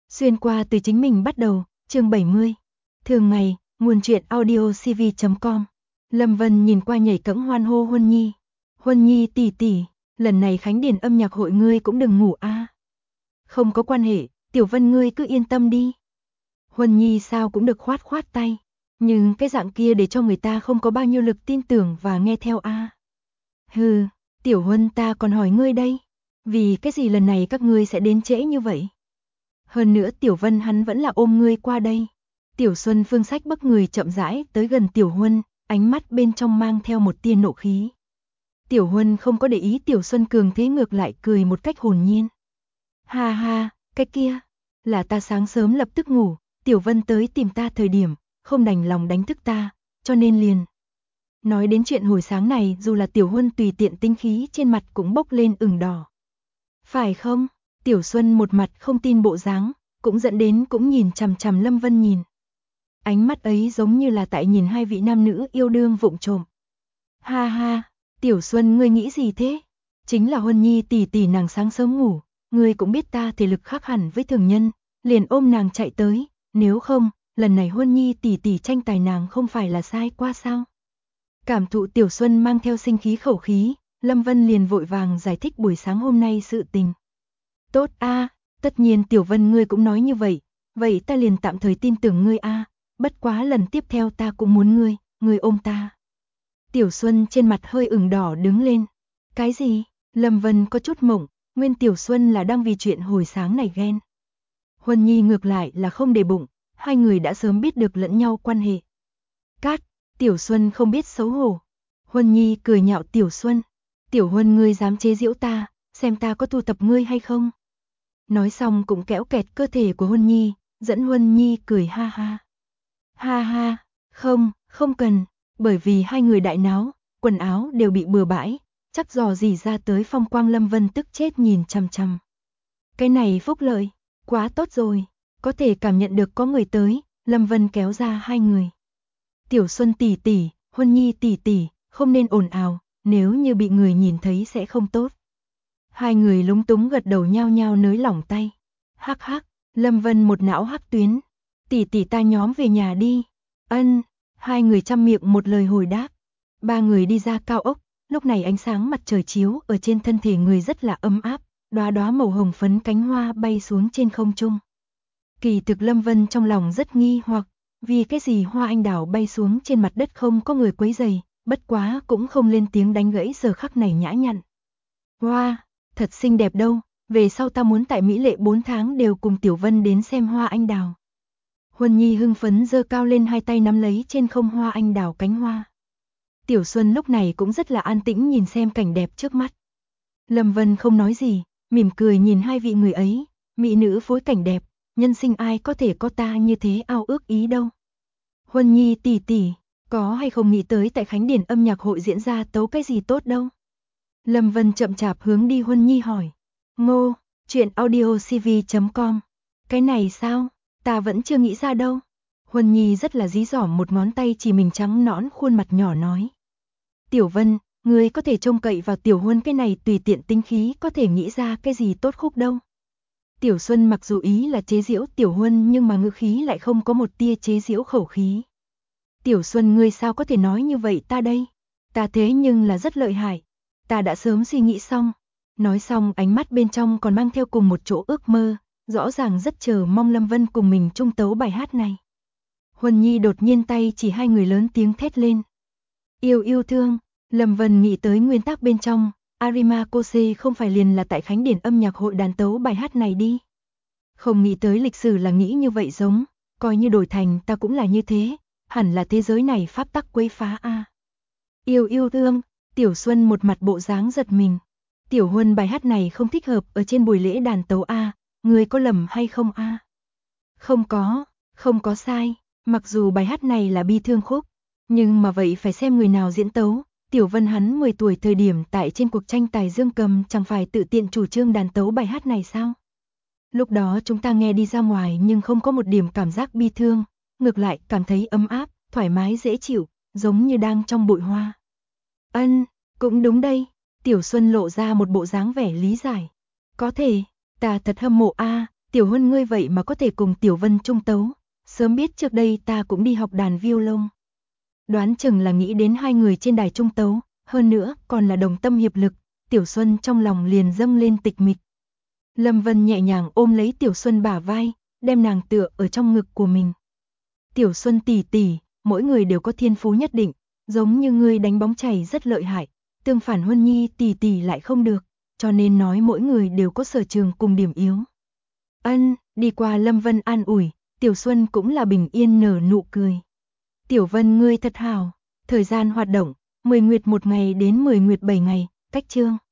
Xuyên qua từ chính mình bắt đầu, chương 70. Thường ngày, nguồn truyện audio cv.com. Lâm Vân nhìn qua nhảy cẫng hoan hô Huân Nhi. Huân Nhi tỷ tỷ, lần này khánh điển âm nhạc hội ngươi cũng đừng ngủ a. Không có quan hệ, Tiểu Vân ngươi cứ yên tâm đi. Huân Nhi sao cũng được khoát khoát tay, nhưng cái dạng kia để cho người ta không có bao nhiêu lực tin tưởng và nghe theo a. Hừ, Tiểu Huân ta còn hỏi ngươi đây, vì cái gì lần này các ngươi sẽ đến trễ như vậy? Hơn nữa Tiểu Vân hắn vẫn là ôm ngươi qua đây. Tiểu Xuân Phương sách bấc người chậm rãi tới gần Tiểu Huân, ánh mắt bên trong mang theo một tia nộ khí. Tiểu Huân không có để ý Tiểu Xuân cường thế ngược lại cười một cách hồn nhiên. Ha ha, cái kia, là ta sáng sớm lập tức ngủ, Tiểu Vân tới tìm ta thời điểm, không đành lòng đánh thức ta, cho nên liền. Nói đến chuyện hồi sáng này dù là Tiểu Huân tùy tiện tinh khí trên mặt cũng bốc lên ửng đỏ. Phải không? Tiểu Xuân một mặt không tin bộ dáng, cũng dẫn đến cũng nhìn chằm chằm Lâm Vân nhìn. Ánh mắt ấy giống như là tại nhìn hai vị nam nữ yêu đương vụng trộm. Ha ha, Tiểu Xuân ngươi nghĩ gì thế? Chính là Huân Nhi tỷ tỷ nàng sáng sớm ngủ, ngươi cũng biết ta thể lực khác hẳn với thường nhân, liền ôm nàng chạy tới, nếu không, lần này Huân Nhi tỷ tỷ tranh tài nàng không phải là sai qua sao? Cảm thụ Tiểu Xuân mang theo sinh khí khẩu khí, Lâm Vân liền vội vàng giải thích buổi sáng hôm nay sự tình. Tốt a, tất nhiên Tiểu Vân ngươi cũng nói như vậy ta liền tạm thời tin tưởng ngươi a, bất quá lần tiếp theo ta cũng muốn ngươi ôm ta. Tiểu Xuân trên mặt hơi ửng đỏ đứng lên. Cái gì? Lâm Vân có chút mộng, nguyên Tiểu Xuân là đang vì chuyện hồi sáng này ghen. Huân Nhi ngược lại là không để bụng, hai người đã sớm biết được lẫn nhau quan hệ. Cát, Tiểu Xuân không biết xấu hổ. Huân Nhi cười nhạo Tiểu Xuân. Tiểu Huân ngươi dám chế giễu ta, xem ta có thu tập ngươi hay không? Nói xong cũng kéo kẹt cơ thể của Huân Nhi, dẫn Huân Nhi cười ha ha. Ha ha, không cần, bởi vì hai người đại náo, quần áo đều bị bừa bãi, chắc dò gì ra tới phong quang Lâm Vân tức chết nhìn chằm chằm. Cái này phúc lợi, quá tốt rồi, có thể cảm nhận được có người tới, Lâm Vân kéo ra hai người. Tiểu Xuân tỷ tỷ, Huân Nhi tỷ tỷ, không nên ồn ào, nếu như bị người nhìn thấy sẽ không tốt. Hai người lúng túng gật đầu nhao nhao nới lỏng tay. Hắc hắc, Lâm Vân một não hắc tuyến. Tỷ tỷ ta nhóm về nhà đi. Ân, hai người chăm miệng một lời hồi đáp. Ba người đi ra cao ốc, lúc này ánh sáng mặt trời chiếu ở trên thân thể người rất là ấm áp, đóa đóa màu hồng phấn cánh hoa bay xuống trên không trung. Kỳ thực Lâm Vân trong lòng rất nghi hoặc, vì cái gì hoa anh đào bay xuống trên mặt đất không có người quấy rầy, bất quá cũng không lên tiếng đánh gãy giờ khắc này nhã nhặn. Hoa, thật xinh đẹp đâu, về sau ta muốn tại Mỹ Lệ 4 tháng đều cùng Tiểu Vân đến xem hoa anh đào. Huân Nhi hưng phấn giơ cao lên hai tay nắm lấy trên không hoa anh đào cánh hoa. Tiểu Xuân lúc này cũng rất là an tĩnh nhìn xem cảnh đẹp trước mắt. Lâm Vân không nói gì, mỉm cười nhìn hai vị người ấy, mỹ nữ phối cảnh đẹp, nhân sinh ai có thể có ta như thế ao ước ý đâu. Huân Nhi tỷ tỷ, có hay không nghĩ tới tại Khánh Điển âm nhạc hội diễn ra tấu cái gì tốt đâu? Lâm Vân chậm chạp hướng đi Huân Nhi hỏi. Ngô, chuyện audio cv.com. Cái này sao? Ta vẫn chưa nghĩ ra đâu. Huân Nhi rất là dí dỏm một ngón tay chỉ mình trắng nõn khuôn mặt nhỏ nói. Tiểu Vân, ngươi có thể trông cậy vào Tiểu Huân cái này tùy tiện tinh khí có thể nghĩ ra cái gì tốt khúc đâu. Tiểu Xuân mặc dù ý là chế giễu Tiểu Huân nhưng mà ngữ khí lại không có một tia chế giễu khẩu khí. Tiểu Xuân ngươi sao có thể nói như vậy ta đây? Ta thế nhưng là rất lợi hại. Ta đã sớm suy nghĩ xong. Nói xong ánh mắt bên trong còn mang theo cùng một chỗ ước mơ, rõ ràng rất chờ mong Lâm Vân cùng mình chung tấu bài hát này. Huân Nhi đột nhiên tay chỉ hai người lớn tiếng thét lên. Yêu thương, Lâm Vân nghĩ tới nguyên tắc bên trong, Arima Kose không phải liền là tại Khánh Điển âm nhạc hội đàn tấu bài hát này đi. Không nghĩ tới lịch sử là nghĩ như vậy giống, coi như đổi thành ta cũng là như thế, hẳn là thế giới này pháp tắc quấy phá a. Yêu thương, Tiểu Xuân một mặt bộ dáng giật mình. Tiểu Huân bài hát này không thích hợp ở trên buổi lễ đàn tấu a, người có lầm hay không a? Không có sai, mặc dù bài hát này là bi thương khúc, nhưng mà vậy phải xem người nào diễn tấu. Tiểu Vân hắn 10 tuổi thời điểm tại trên cuộc tranh tài dương cầm chẳng phải tự tiện chủ trương đàn tấu bài hát này sao? Lúc đó chúng ta nghe đi ra ngoài nhưng không có một điểm cảm giác bi thương, ngược lại cảm thấy ấm áp, thoải mái dễ chịu, giống như đang trong bụi hoa. Ân, cũng đúng đây. Tiểu Xuân lộ ra một bộ dáng vẻ lý giải. Có thể, ta thật hâm mộ a, Tiểu Huân ngươi vậy mà có thể cùng Tiểu Vân chung tấu, sớm biết trước đây ta cũng đi học đàn violon. Đoán chừng là nghĩ đến hai người trên đài chung tấu, hơn nữa còn là đồng tâm hiệp lực, Tiểu Xuân trong lòng liền dâng lên tịch mịch. Lâm Vân nhẹ nhàng ôm lấy Tiểu Xuân bả vai, đem nàng tựa ở trong ngực của mình. Tiểu Xuân tỷ tỷ, mỗi người đều có thiên phú nhất định, giống như ngươi đánh bóng chày rất lợi hại, tương phản Huân Nhi tỷ tỷ lại không được, cho nên nói mỗi người đều có sở trường cùng điểm yếu. Ân, đi qua Lâm Vân an ủi, Tiểu Xuân cũng là bình yên nở nụ cười. Tiểu Vân ngươi thật hảo, thời gian hoạt động, 10 nguyệt 1 ngày đến 10 nguyệt 7 ngày, cách chương.